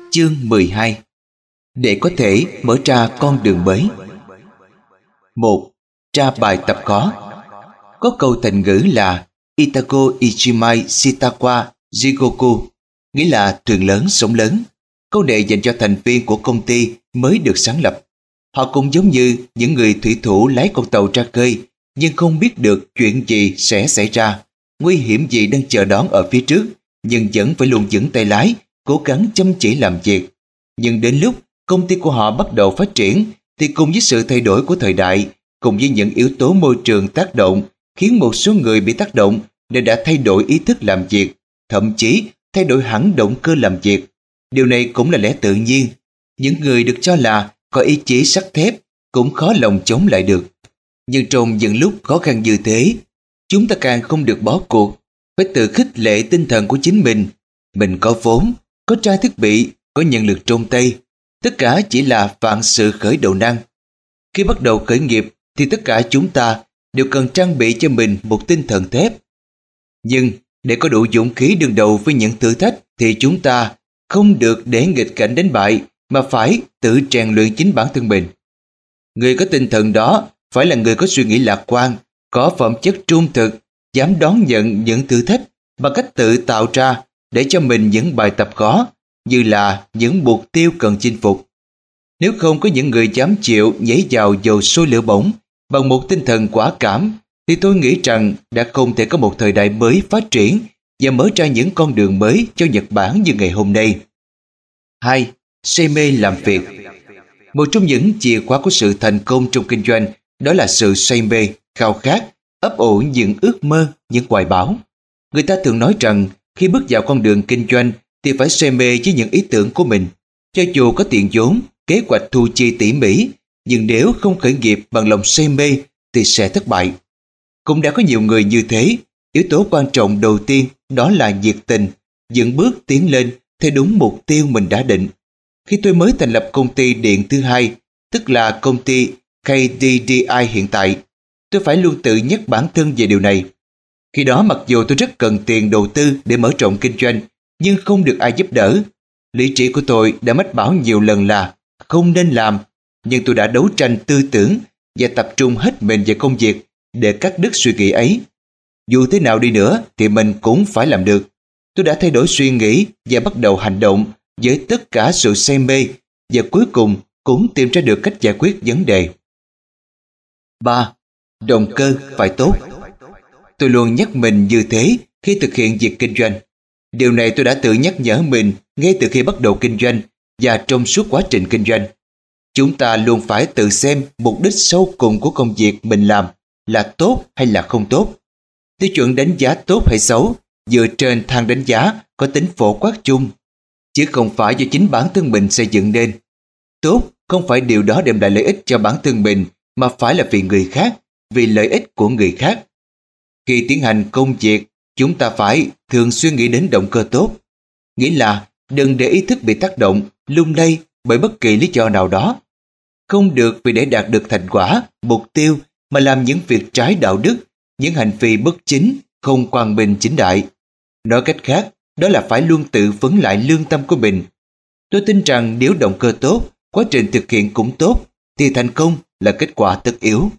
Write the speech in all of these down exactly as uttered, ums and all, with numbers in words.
Chương mười hai. Để có thể mở ra con đường mới. Một. Tra bài tập khó. Có câu thành ngữ là Itago Ichimai Shitawa Jigoku, nghĩa là thuyền lớn sống lớn. Câu này dành cho thành viên của công ty mới được sáng lập. Họ cũng giống như những người thủy thủ lái con tàu ra khơi, nhưng không biết được chuyện gì sẽ xảy ra, nguy hiểm gì đang chờ đón ở phía trước, nhưng vẫn phải luôn vững tay lái, cố gắng chăm chỉ làm việc. Nhưng đến lúc công ty của họ bắt đầu phát triển, thì cùng với sự thay đổi của thời đại, cùng với những yếu tố môi trường tác động, khiến một số người bị tác động nên đã thay đổi ý thức làm việc, thậm chí thay đổi hẳn động cơ làm việc. Điều này cũng là lẽ tự nhiên. Những người được cho là có ý chí sắt thép cũng khó lòng chống lại được. Nhưng trong những lúc khó khăn như thế, chúng ta càng không được bỏ cuộc, phải tự khích lệ tinh thần của chính mình. Mình có vốn, có trang thiết bị, có nhân lực trong tay, tất cả chỉ là vạn sự khởi đầu nan. Khi bắt đầu khởi nghiệp thì tất cả chúng ta đều cần trang bị cho mình một tinh thần thép. Nhưng để có đủ dũng khí đương đầu với những thử thách thì chúng ta không được để nghịch cảnh đánh bại, mà phải tự rèn luyện chính bản thân mình. Người có tinh thần đó phải là người có suy nghĩ lạc quan, có phẩm chất trung thực, dám đón nhận những thử thách bằng cách tự tạo ra để cho mình những bài tập khó, như là những mục tiêu cần chinh phục. Nếu không có những người dám chịu nhảy vào dầu sôi lửa bỏng bằng một tinh thần quả cảm, thì tôi nghĩ rằng đã không thể có một thời đại mới phát triển và mở ra những con đường mới cho Nhật Bản như ngày hôm nay. Hai. Say mê làm việc. Một trong những chìa khóa của sự thành công trong kinh doanh đó là sự say mê, khao khát, ấp ủ những ước mơ, những hoài bão. Người ta thường nói rằng khi bước vào con đường kinh doanh thì phải say mê với những ý tưởng của mình. Cho dù có tiền vốn, kế hoạch thu chi tỉ mỉ, nhưng nếu không khởi nghiệp bằng lòng say mê thì sẽ thất bại. Cũng đã có nhiều người như thế. Yếu tố quan trọng đầu tiên đó là nhiệt tình, những bước tiến lên theo đúng mục tiêu mình đã định. Khi tôi mới thành lập công ty điện thứ hai, tức là công ty K D D I hiện tại, tôi phải luôn tự nhắc bản thân về điều này. Khi đó mặc dù tôi rất cần tiền đầu tư để mở rộng kinh doanh, nhưng không được ai giúp đỡ. Lý trí của tôi đã mách bảo nhiều lần là không nên làm, nhưng tôi đã đấu tranh tư tưởng và tập trung hết mình vào công việc để cắt đứt suy nghĩ ấy. Dù thế nào đi nữa thì mình cũng phải làm được. Tôi đã thay đổi suy nghĩ và bắt đầu hành động với tất cả sự say mê, và cuối cùng cũng tìm ra được cách giải quyết vấn đề. Ba. Động cơ phải tốt. Tôi luôn nhắc mình như thế khi thực hiện việc kinh doanh. Điều này tôi đã tự nhắc nhở mình ngay từ khi bắt đầu kinh doanh và trong suốt quá trình kinh doanh. Chúng ta luôn phải tự xem mục đích sâu cùng của công việc mình làm là tốt hay là không tốt. Tiêu chuẩn đánh giá tốt hay xấu dựa trên thang đánh giá có tính phổ quát chung, chứ không phải do chính bản thân mình xây dựng nên. Tốt không phải điều đó đem lại lợi ích cho bản thân mình, mà phải là vì người khác, vì lợi ích của người khác. Khi tiến hành công việc, chúng ta phải thường xuyên nghĩ đến động cơ tốt, nghĩa là đừng để ý thức bị tác động, lung lay bởi bất kỳ lý do nào đó. Không được vì để đạt được thành quả, mục tiêu mà làm những việc trái đạo đức, những hành vi bất chính, không quang minh chính đại. Nói cách khác, đó là phải luôn tự vấn lại lương tâm của mình. Tôi tin rằng nếu động cơ tốt, quá trình thực hiện cũng tốt, thì thành công là kết quả tất yếu.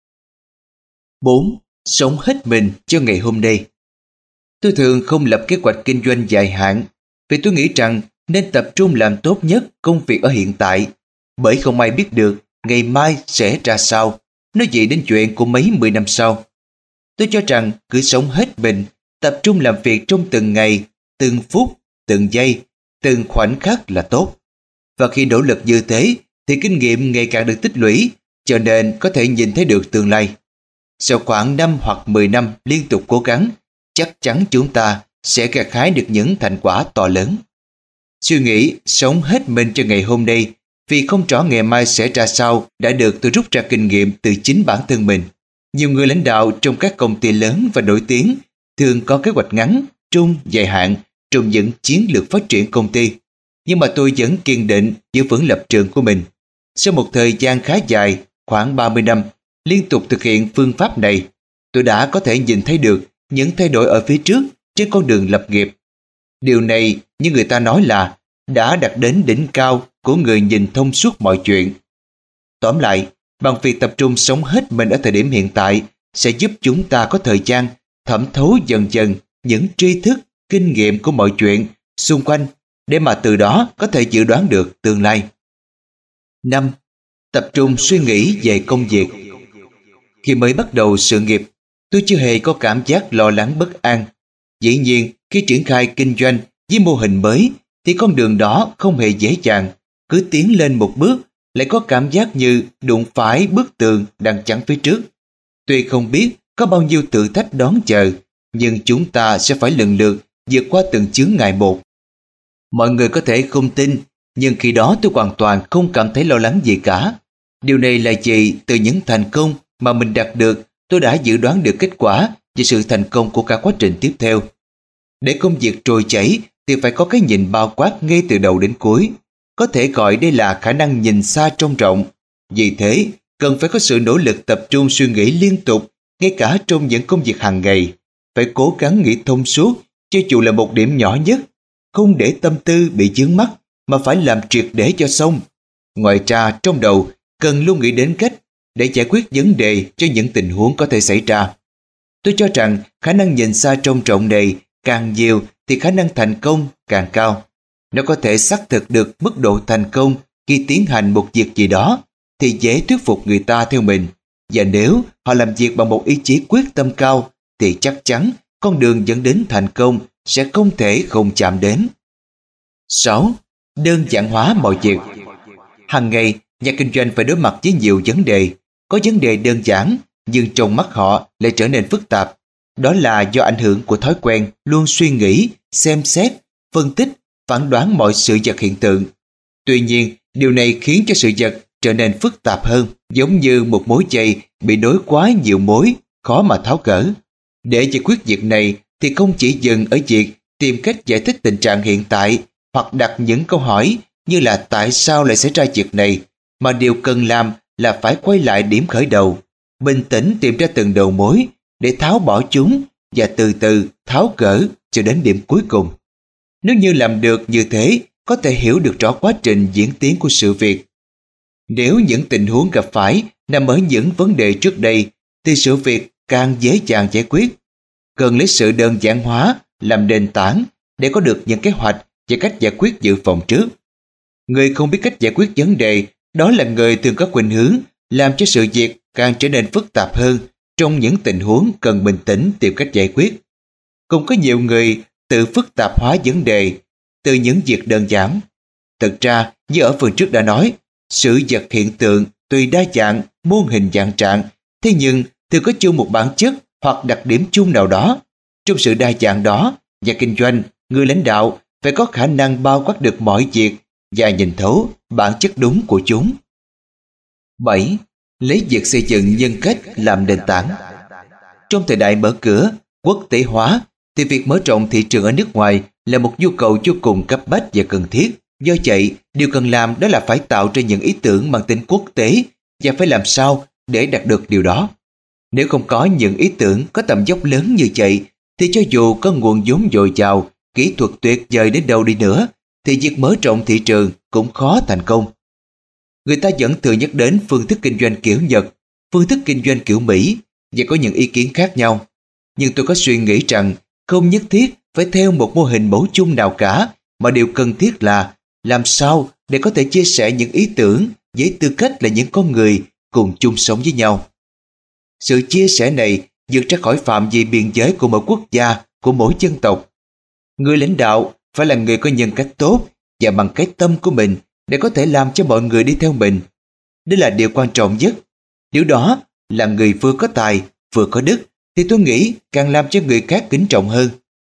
Bốn. Sống hết mình cho ngày hôm nay. Tôi thường không lập kế hoạch kinh doanh dài hạn, vì tôi nghĩ rằng nên tập trung làm tốt nhất công việc ở hiện tại, bởi không ai biết được ngày mai sẽ ra sao, nói gì đến chuyện của mấy mười năm sau. Tôi cho rằng cứ sống hết mình, tập trung làm việc trong từng ngày, từng phút, từng giây, từng khoảnh khắc là tốt. Và khi nỗ lực như thế thì kinh nghiệm ngày càng được tích lũy, cho nên có thể nhìn thấy được tương lai. Sau khoảng năm hoặc mười năm liên tục cố gắng, chắc chắn chúng ta sẽ gặt hái được những thành quả to lớn. Suy nghĩ sống hết mình cho ngày hôm nay vì không rõ ngày mai sẽ ra sao đã được tôi rút ra kinh nghiệm từ chính bản thân mình. Nhiều người lãnh đạo trong các công ty lớn và nổi tiếng thường có kế hoạch ngắn, trung, dài hạn trong những chiến lược phát triển công ty. Nhưng mà tôi vẫn kiên định giữ vững lập trường của mình. Sau một thời gian khá dài, khoảng ba mươi năm, liên tục thực hiện phương pháp này, tôi đã có thể nhìn thấy được những thay đổi ở phía trước trên con đường lập nghiệp. Điều này như người ta nói là đã đạt đến đỉnh cao của người nhìn thông suốt mọi chuyện. Tóm lại, bằng việc tập trung sống hết mình ở thời điểm hiện tại sẽ giúp chúng ta có thời gian thẩm thấu dần dần những tri thức, kinh nghiệm của mọi chuyện xung quanh để mà từ đó có thể dự đoán được tương lai. năm. Tập trung suy nghĩ về công việc. Khi mới bắt đầu sự nghiệp, tôi chưa hề có cảm giác lo lắng bất an. Dĩ nhiên, khi triển khai kinh doanh với mô hình mới thì con đường đó không hề dễ dàng. Cứ tiến lên một bước lại có cảm giác như đụng phải bức tường đang chắn phía trước. Tuy không biết có bao nhiêu thử thách đón chờ, nhưng chúng ta sẽ phải lần lượt vượt qua từng chướng ngại một. Mọi người có thể không tin, nhưng khi đó tôi hoàn toàn không cảm thấy lo lắng gì cả. Điều này là vì từ những thành công mà mình đạt được, tôi đã dự đoán được kết quả và sự thành công của cả quá trình tiếp theo. Để công việc trôi chảy thì phải có cái nhìn bao quát ngay từ đầu đến cuối. Có thể gọi đây là khả năng nhìn xa trông rộng. Vì thế, cần phải có sự nỗ lực tập trung suy nghĩ liên tục, ngay cả trong những công việc hàng ngày. Phải cố gắng nghĩ thông suốt, cho dù là một điểm nhỏ nhất. Không để tâm tư bị vướng mắc, mà phải làm triệt để cho xong. Ngoài ra, trong đầu, cần luôn nghĩ đến cách để giải quyết vấn đề cho những tình huống có thể xảy ra. Tôi cho rằng khả năng nhìn xa trông rộng này càng nhiều thì khả năng thành công càng cao. Nó có thể xác thực được mức độ thành công khi tiến hành một việc gì đó thì dễ thuyết phục người ta theo mình. Và nếu họ làm việc bằng một ý chí quyết tâm cao thì chắc chắn con đường dẫn đến thành công sẽ không thể không chạm đến. sáu. Đơn giản hóa mọi việc. Hàng ngày, nhà kinh doanh phải đối mặt với nhiều vấn đề. Có vấn đề đơn giản, nhưng trong mắt họ lại trở nên phức tạp. Đó là do ảnh hưởng của thói quen luôn suy nghĩ, xem xét, phân tích, phán đoán mọi sự vật hiện tượng. Tuy nhiên, điều này khiến cho sự vật trở nên phức tạp hơn, giống như một mối dây bị nối quá nhiều mối, khó mà tháo gỡ. Để giải quyết việc này thì không chỉ dừng ở việc tìm cách giải thích tình trạng hiện tại hoặc đặt những câu hỏi như là tại sao lại xảy ra việc này, mà điều cần làm là phải quay lại điểm khởi đầu, bình tĩnh tìm ra từng đầu mối để tháo bỏ chúng và từ từ tháo gỡ cho đến điểm cuối cùng. Nếu như làm được như thế, có thể hiểu được rõ quá trình diễn tiến của sự việc. Nếu những tình huống gặp phải nằm ở những vấn đề trước đây, thì sự việc càng dễ dàng giải quyết. Cần lấy sự đơn giản hóa làm nền tảng để có được những kế hoạch và cách giải quyết dự phòng trước. Người không biết cách giải quyết vấn đề, đó là người thường có khuynh hướng làm cho sự việc càng trở nên phức tạp hơn trong những tình huống cần bình tĩnh tìm cách giải quyết. Cũng có nhiều người tự phức tạp hóa vấn đề từ những việc đơn giản. Thực ra, như ở phần trước đã nói, sự vật hiện tượng tùy đa dạng, muôn hình dạng trạng, thế nhưng thường có chung một bản chất hoặc đặc điểm chung nào đó. Trong sự đa dạng đó, nhà kinh doanh, người lãnh đạo phải có khả năng bao quát được mọi việc và nhìn thấu bản chất đúng của chúng. bảy. Lấy việc xây dựng nhân cách làm nền tảng. Trong thời đại mở cửa, quốc tế hóa, thì việc mở rộng thị trường ở nước ngoài là một nhu cầu vô cùng cấp bách và cần thiết. Do vậy, điều cần làm đó là phải tạo ra những ý tưởng mang tính quốc tế và phải làm sao để đạt được điều đó. Nếu không có những ý tưởng có tầm dốc lớn như vậy, thì cho dù có nguồn vốn dồi dào, kỹ thuật tuyệt vời đến đâu đi nữa, thì việc mở rộng thị trường cũng khó thành công. Người ta vẫn thường nhắc đến phương thức kinh doanh kiểu Nhật, phương thức kinh doanh kiểu Mỹ và có những ý kiến khác nhau. Nhưng tôi có suy nghĩ rằng không nhất thiết phải theo một mô hình mẫu chung nào cả, mà điều cần thiết là làm sao để có thể chia sẻ những ý tưởng với tư cách là những con người cùng chung sống với nhau. Sự chia sẻ này vượt ra khỏi phạm vi biên giới của mỗi quốc gia, của mỗi dân tộc. Người lãnh đạo phải là người có nhân cách tốt và bằng cái tâm của mình để có thể làm cho mọi người đi theo mình. Đây là điều quan trọng nhất. Điều đó là người vừa có tài, vừa có đức, thì tôi nghĩ càng làm cho người khác kính trọng hơn.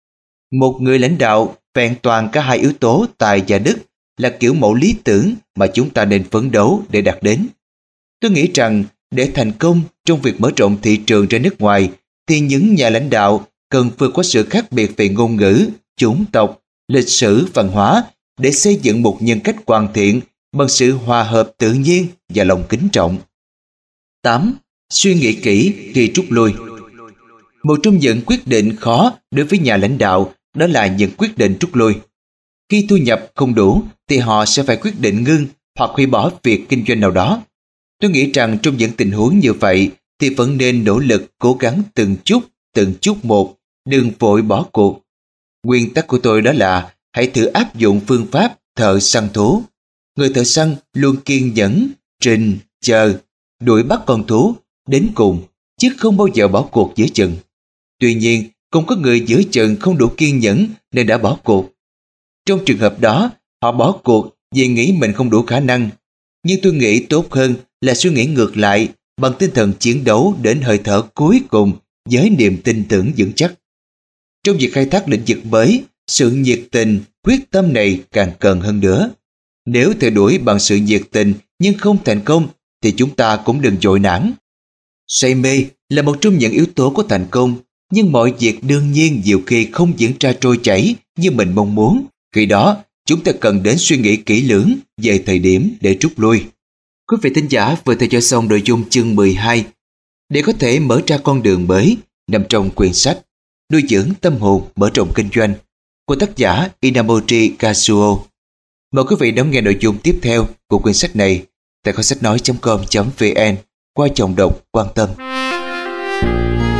Một người lãnh đạo vẹn toàn cả hai yếu tố tài và đức là kiểu mẫu lý tưởng mà chúng ta nên phấn đấu để đạt đến. Tôi nghĩ rằng để thành công trong việc mở rộng thị trường ra nước ngoài thì những nhà lãnh đạo cần vượt qua sự khác biệt về ngôn ngữ, chủng tộc, lịch sử, văn hóa để xây dựng một nhân cách hoàn thiện bằng sự hòa hợp tự nhiên và lòng kính trọng. tám. Suy nghĩ kỹ khi rút lui. Một trong những quyết định khó đối với nhà lãnh đạo đó là những quyết định rút lui. Khi thu nhập không đủ thì họ sẽ phải quyết định ngưng hoặc hủy bỏ việc kinh doanh nào đó. Tôi nghĩ rằng trong những tình huống như vậy thì vẫn nên nỗ lực cố gắng từng chút, từng chút một, đừng vội bỏ cuộc. Nguyên tắc của tôi đó là hãy thử áp dụng phương pháp thợ săn thú. Người thợ săn luôn kiên nhẫn, trình, chờ, đuổi bắt con thú đến cùng, chứ không bao giờ bỏ cuộc giữa chừng. Tuy nhiên, cũng có người giữa chừng không đủ kiên nhẫn nên đã bỏ cuộc. Trong trường hợp đó, họ bỏ cuộc vì nghĩ mình không đủ khả năng. Nhưng tôi nghĩ tốt hơn là suy nghĩ ngược lại bằng tinh thần chiến đấu đến hơi thở cuối cùng với niềm tin tưởng vững chắc. Trong việc khai thác lĩnh vực mới, sự nhiệt tình, quyết tâm này càng cần hơn nữa. Nếu theo đuổi bằng sự nhiệt tình nhưng không thành công thì chúng ta cũng đừng vội nản. Say mê là một trong những yếu tố của thành công, nhưng mọi việc đương nhiên nhiều khi không diễn ra trôi chảy như mình mong muốn. Khi đó, chúng ta cần đến suy nghĩ kỹ lưỡng về thời điểm để rút lui. Quý vị thính giả vừa theo dõi xong nội dung chương mười hai để có thể mở ra con đường mới nằm trong quyển sách Nuôi dưỡng tâm hồn mở rộng kinh doanh của tác giả Inamochi Kazuo. Mời quý vị đón nghe nội dung tiếp theo của quyển sách này tại kho sách nói chấm com chấm vn qua dòng đọc quan tâm.